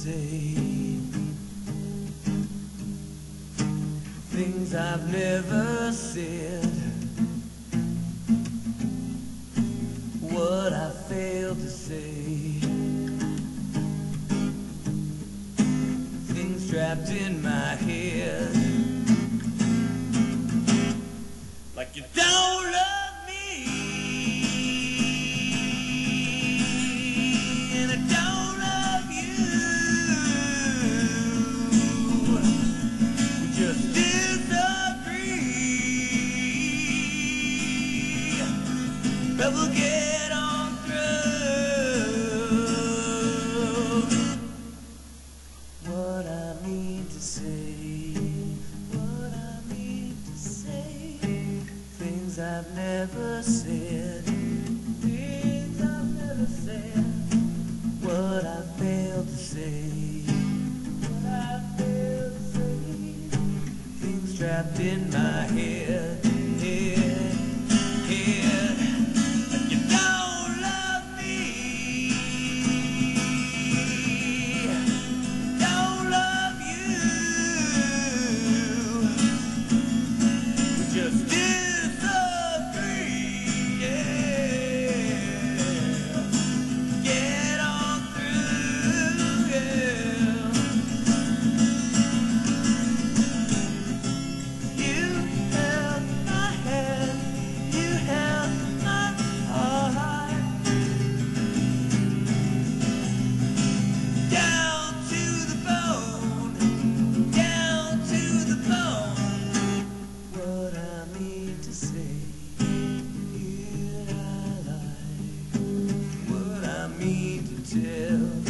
say, things I've never said, what I failed to say, things trapped in my head, like you don't love me, and I don't love you. We just disagree, but we'll get on through. What I mean to say, what I mean to say, things I've never said, things I've never said, what I failed to say, what I failed to say, things trapped in my head, head, head, like you don't love me, don't love you, we just disagree, yeah, get on through, yeah. You held my hand, you held my heart, down to the bone, down to the bone. What I mean to say, here I lie, what I mean to tell.